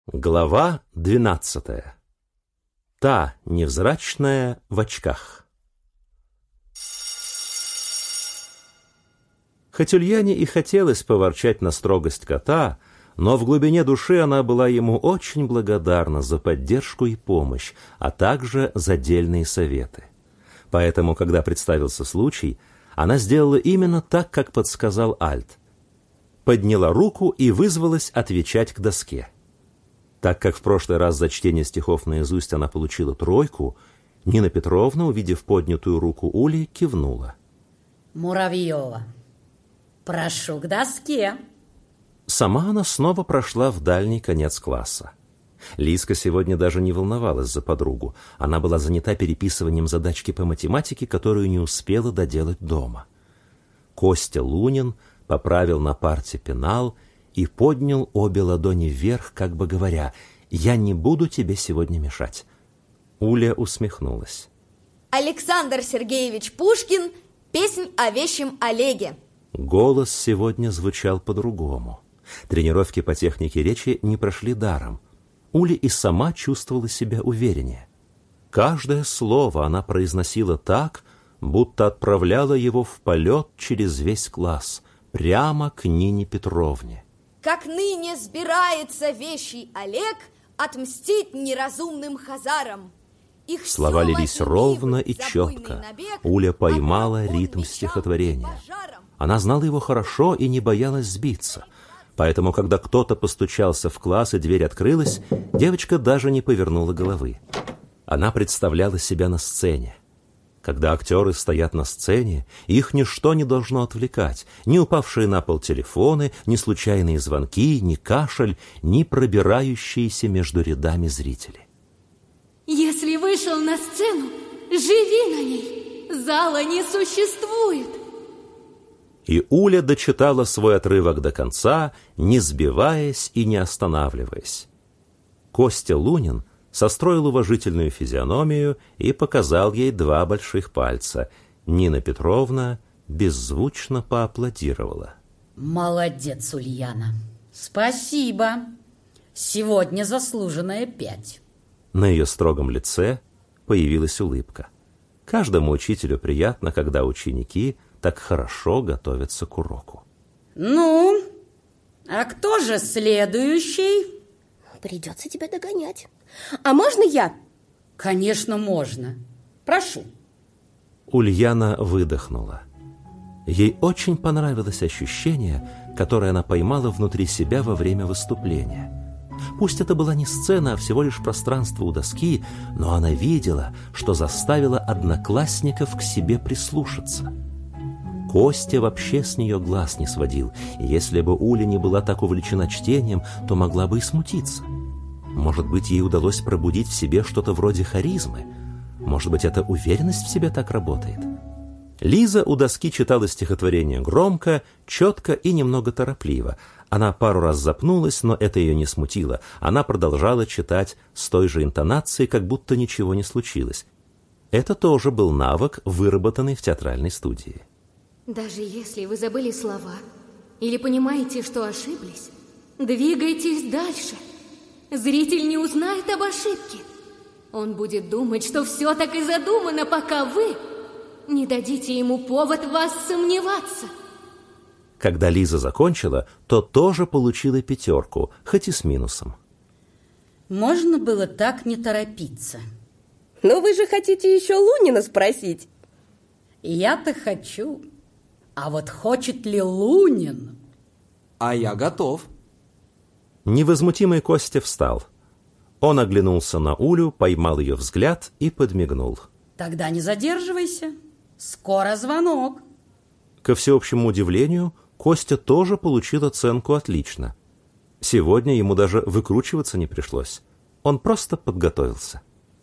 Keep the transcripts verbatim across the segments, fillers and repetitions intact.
Глава двенадцатая. Та невзрачная в очках. Хоть Ульяне и хотелось поворчать на строгость кота, но в глубине души она была ему очень благодарна за поддержку и помощь, а также за дельные советы. Поэтому, когда представился случай, она сделала именно так, как подсказал Альт. Подняла руку и вызвалась отвечать к доске. Так как в прошлый раз за чтение стихов наизусть она получила тройку, Нина Петровна, увидев поднятую руку Ули, кивнула. Муравьева, прошу к доске. Сама она снова прошла в дальний конец класса. Лизка сегодня даже не волновалась за подругу. Она была занята переписыванием задачки по математике, которую не успела доделать дома. Костя Лунин поправил на парте пенал и поднял обе ладони вверх, как бы говоря: «Я не буду тебе сегодня мешать». Уля усмехнулась. Александр Сергеевич Пушкин, песнь о вещем Олеге. Голос сегодня звучал по-другому. Тренировки по технике речи не прошли даром. Уля и сама чувствовала себя увереннее. Каждое слово она произносила так, будто отправляла его в полет через весь класс, прямо к Нине Петровне. Как ныне сбирается вещий Олег отмстить неразумным хазарам. Их слова лились ровно и четко. Уля поймала ритм стихотворения. Она знала его хорошо и не боялась сбиться. Поэтому, когда кто-то постучался в класс и дверь открылась, девочка даже не повернула головы. Она представляла себя на сцене. Когда актеры стоят на сцене, их ничто не должно отвлекать. Ни упавшие на пол телефоны, ни случайные звонки, ни кашель, ни пробирающиеся между рядами зрители. Если вышел на сцену, живи на ней. Зала не существует. И Уля дочитала свой отрывок до конца, не сбиваясь и не останавливаясь. Костя Лунин состроил уважительную физиономию и показал ей два больших пальца. Нина Петровна беззвучно поаплодировала. Молодец, Ульяна. Спасибо. Сегодня заслуженная пять. На ее строгом лице появилась улыбка. Каждому учителю приятно, когда ученики так хорошо готовятся к уроку. Ну, а кто же следующий? Придется тебя догонять. А можно я? Конечно, можно. Прошу. Ульяна выдохнула. Ей очень понравилось ощущение, которое она поймала внутри себя во время выступления. Пусть это была не сцена, а всего лишь пространство у доски, но она видела, что заставила одноклассников к себе прислушаться. Костя вообще с нее глаз не сводил, и если бы Уля не была так увлечена чтением, то могла бы и смутиться. Может быть, ей удалось пробудить в себе что-то вроде харизмы. Может быть, эта уверенность в себе так работает. Лиза у доски читала стихотворение громко, четко и немного торопливо. Она пару раз запнулась, но это ее не смутило. Она продолжала читать с той же интонацией, как будто ничего не случилось. Это тоже был навык, выработанный в театральной студии. Даже если вы забыли слова или понимаете, что ошиблись, двигайтесь дальше. Зритель не узнает об ошибке. Он будет думать, что все так и задумано, пока вы не дадите ему повод в вас сомневаться. Когда Лиза закончила, то тоже получила пятерку, хоть и с минусом. Можно было так не торопиться. Но вы же хотите еще Лунина спросить. Я-то хочу. А вот хочет ли Лунин? А я готов. Невозмутимый Костя встал. Он оглянулся на Улю, поймал ее взгляд и подмигнул. Тогда не задерживайся. Скоро звонок. Ко всеобщему удивлению, Костя тоже получил оценку «отлично». Сегодня ему даже выкручиваться не пришлось. Он просто подготовился.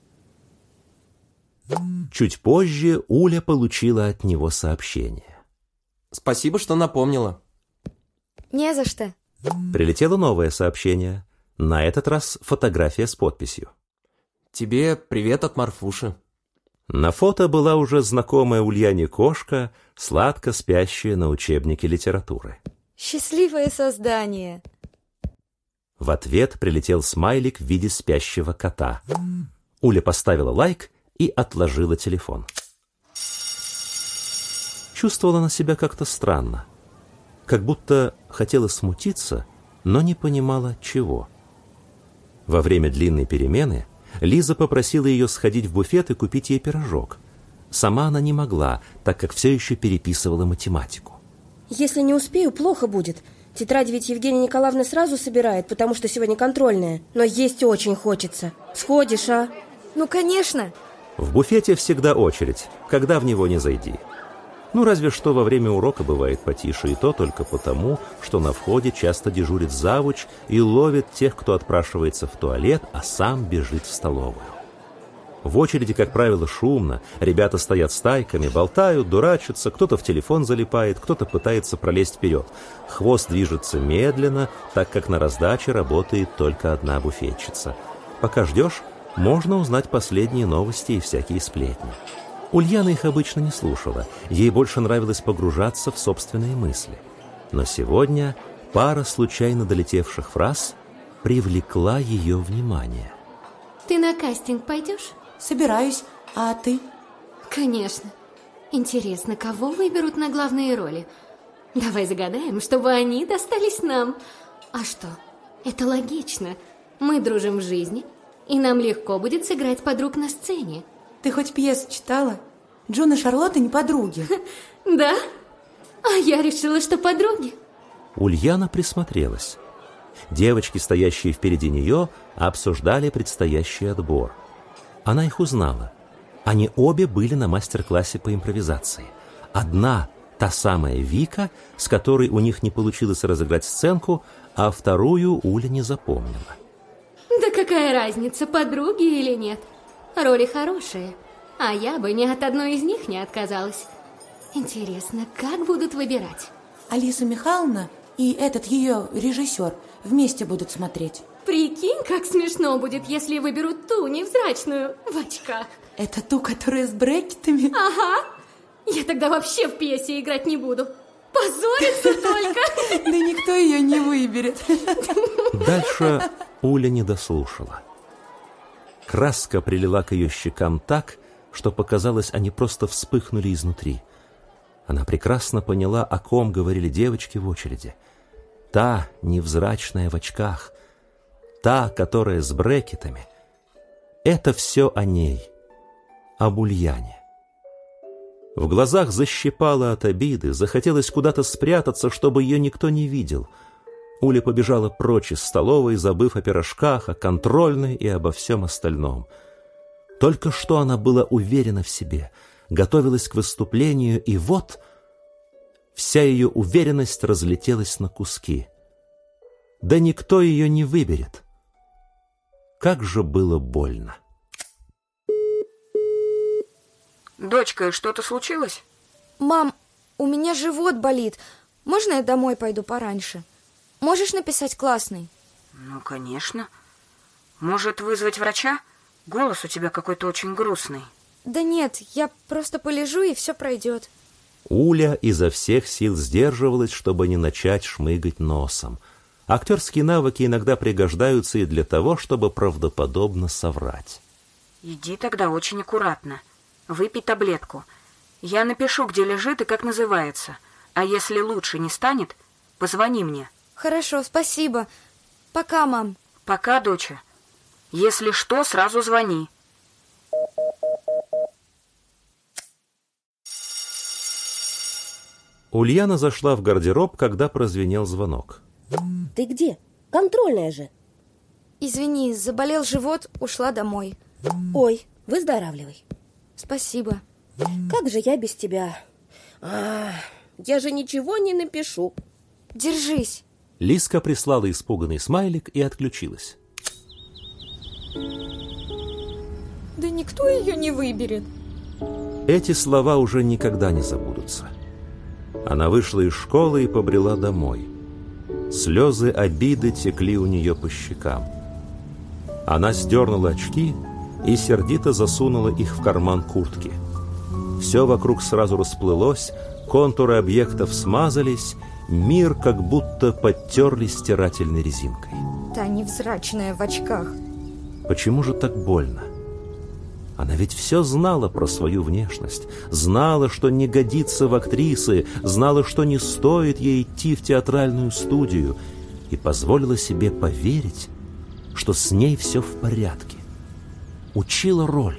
Чуть позже Уля получила от него сообщение. Спасибо, что напомнила. Не за что. Прилетело новое сообщение. На этот раз фотография с подписью. Тебе привет от Марфуши. На фото была уже знакомая Ульяне кошка, сладко спящая на учебнике литературы. Счастливое создание. В ответ прилетел смайлик в виде спящего кота. Уля поставила лайк и отложила телефон. Чувствовала она себя как-то странно, как будто хотела смутиться, но не понимала, чего. Во время длинной перемены Лиза попросила ее сходить в буфет и купить ей пирожок. Сама она не могла, так как все еще переписывала математику. Если не успею, плохо будет. Тетрадь ведь Евгения Николаевна сразу собирает, потому что сегодня контрольная. Но есть очень хочется. Сходишь, а? Ну, конечно. В буфете всегда очередь, когда в него не зайди. Ну, разве что во время урока бывает потише, и то только потому, что на входе часто дежурит завуч и ловит тех, кто отпрашивается в туалет, а сам бежит в столовую. В очереди, как правило, шумно, ребята стоят стайками, болтают, дурачатся, кто-то в телефон залипает, кто-то пытается пролезть вперед. Хвост движется медленно, так как на раздаче работает только одна буфетчица. Пока ждешь, можно узнать последние новости и всякие сплетни. Ульяна их обычно не слушала, ей больше нравилось погружаться в собственные мысли. Но сегодня пара случайно долетевших фраз привлекла ее внимание. Ты на кастинг пойдешь? Собираюсь. А ты? Конечно. Интересно, кого выберут на главные роли? Давай загадаем, чтобы они достались нам. А что? Это логично. Мы дружим в жизни, и нам легко будет сыграть подруг на сцене. Ты хоть пьесу читала? Джун и Шарлотта не подруги. Да? А я решила, что подруги. Ульяна присмотрелась. Девочки, стоящие впереди нее, обсуждали предстоящий отбор. Она их узнала. Они обе были на мастер-классе по импровизации. Одна — та самая Вика, с которой у них не получилось разыграть сценку, а вторую Уля не запомнила. Да какая разница, подруги или нет? Роли хорошие, а я бы ни от одной из них не отказалась. Интересно, как будут выбирать? Алиса Михайловна и этот ее режиссер вместе будут смотреть. Прикинь, как смешно будет, если выберут ту невзрачную в очках. Это ту, которая с брекетами? Ага. Я тогда вообще в пьесе играть не буду. Позориться только. Да никто ее не выберет. Дальше Уля не дослушала. Краска прилила к ее щекам так, что показалось, они просто вспыхнули изнутри. Она прекрасно поняла, о ком говорили девочки в очереди. Та, невзрачная в очках, та, которая с брекетами. Это все о ней, об Ульяне. В глазах защипало от обиды, захотелось куда-то спрятаться, чтобы ее никто не видел. Уля побежала прочь из столовой, забыв о пирожках, о контрольной и обо всем остальном. Только что она была уверена в себе, готовилась к выступлению, и вот вся ее уверенность разлетелась на куски. Да никто ее не выберет. Как же было больно. Дочка, что-то случилось? Мам, у меня живот болит. Можно я домой пойду пораньше? Можешь написать классный? Ну, конечно. Может, вызвать врача? Голос у тебя какой-то очень грустный. Да нет, я просто полежу, и все пройдет. Уля изо всех сил сдерживалась, чтобы не начать шмыгать носом. Актерские навыки иногда пригождаются и для того, чтобы правдоподобно соврать. Иди тогда очень аккуратно. Выпей таблетку. Я напишу, где лежит и как называется. А если лучше не станет, позвони мне. Хорошо, спасибо. Пока, мам. Пока, доча. Если что, сразу звони. Ульяна зашла в гардероб, когда прозвенел звонок. Ты где? Контрольная же. Извини, заболел живот, ушла домой. Ой, выздоравливай. Спасибо. Как же я без тебя? А, я же ничего не напишу. Держись. Лизка прислала испуганный смайлик и отключилась. Да никто ее не выберет. Эти слова уже никогда не забудутся. Она вышла из школы и побрела домой. Слезы обиды текли у нее по щекам. Она сдернула очки и сердито засунула их в карман куртки. Все вокруг сразу расплылось, контуры объектов смазались, мир как будто подтерли стирательной резинкой. Та невзрачная в очках. Почему же так больно? Она ведь все знала про свою внешность, знала, что не годится в актрисы, знала, что не стоит ей идти в театральную студию, и позволила себе поверить, что с ней все в порядке. Учила роль,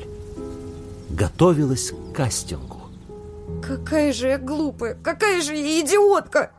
готовилась к кастингу. Какая же я глупая, какая же я идиотка!